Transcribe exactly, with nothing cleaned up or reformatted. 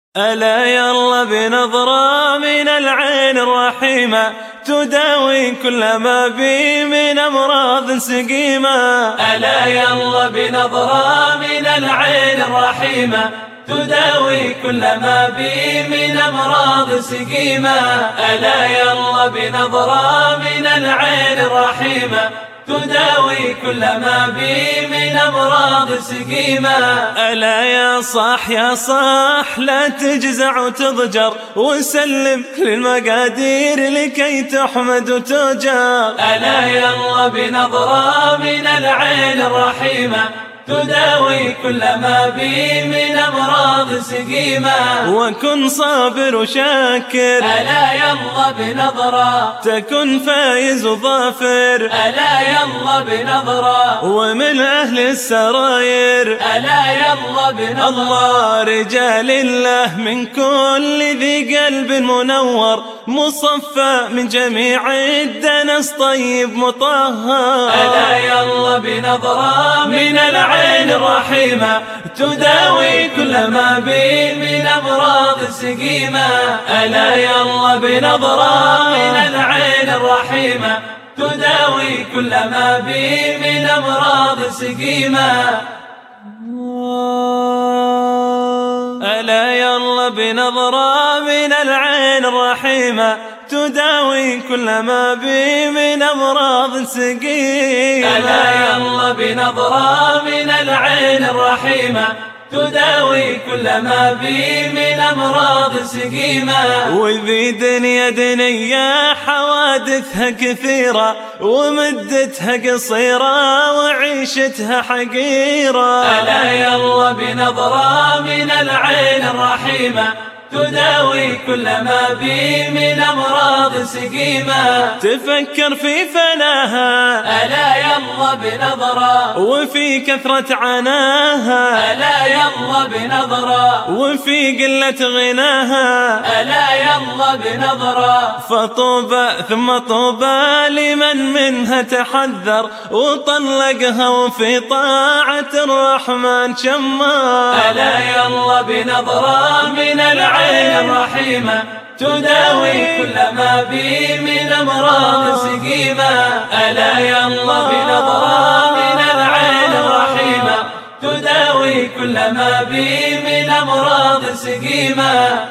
ألا يلا بنظرة من العين الرحيمة تداوي كل ما بي من أمراض سقيمة. ألا يلا بنظرة من العين الرحيمة تداوي كل ما بي من أمراض سقيمة. ألا يلا بنظرة من العين الرحيمة تداوي كل ما بي من أمراض سقيمة. ألا يا صاح يا صاح لا تجزع وتضجر وسلم للمقادير لكي تحمد وتجار. ألا يلا بنظرة من العين الرحيمة تداوي كل ما بي من أمراض سقيمة. وكن صابر وشاكر ألا يلا بنظرة تكن فايز وظافر. ألا يلا بنظرة ومن أهل السراير. ألا يلا بنظرة الله رجال الله من كل ذي قلب منور مصفى من جميع الدنس طيب مطهر. ألا يلا بنظرة من العين الرحيمة تداوي كل ما بي من أمراض سقيمة. ألا يلا بنظرة من العين الرحيمة تداوي كل ما بي من أمراض سقيمة. ألا يلا بنظرة من العين الرحيمة تداوي كل ما بي من أمراض سقيمة. ألا يلا بنظرة من العين الرحيمة تداوي كل ما بي من أمراض سقيمة. وذي دنيا دنيا حوادثها كثيرة ومدتها قصيرة وعيشتها حقيرة. ألا يلا بنظرة من العين الرحيمة تداوي كل ما بي من أمراض سقيمة. تفكر في فناها ألا يلا بنظرة وفي كثرة عناها. ألا يلا بنظرة وفي قلة غناها. ألا يلا بنظرة فطوبى ثم طوبى لمن منها تحذر وطلقها وفي طاعة الرحمن شمار. ألا يلا بنظرة من العين الرحيمة تداوي كل ما بي من أمراض سقيمة. ألا يلا بنظرة من العين الرحيمة تداوي كل ما بي من أمراض سقيمة.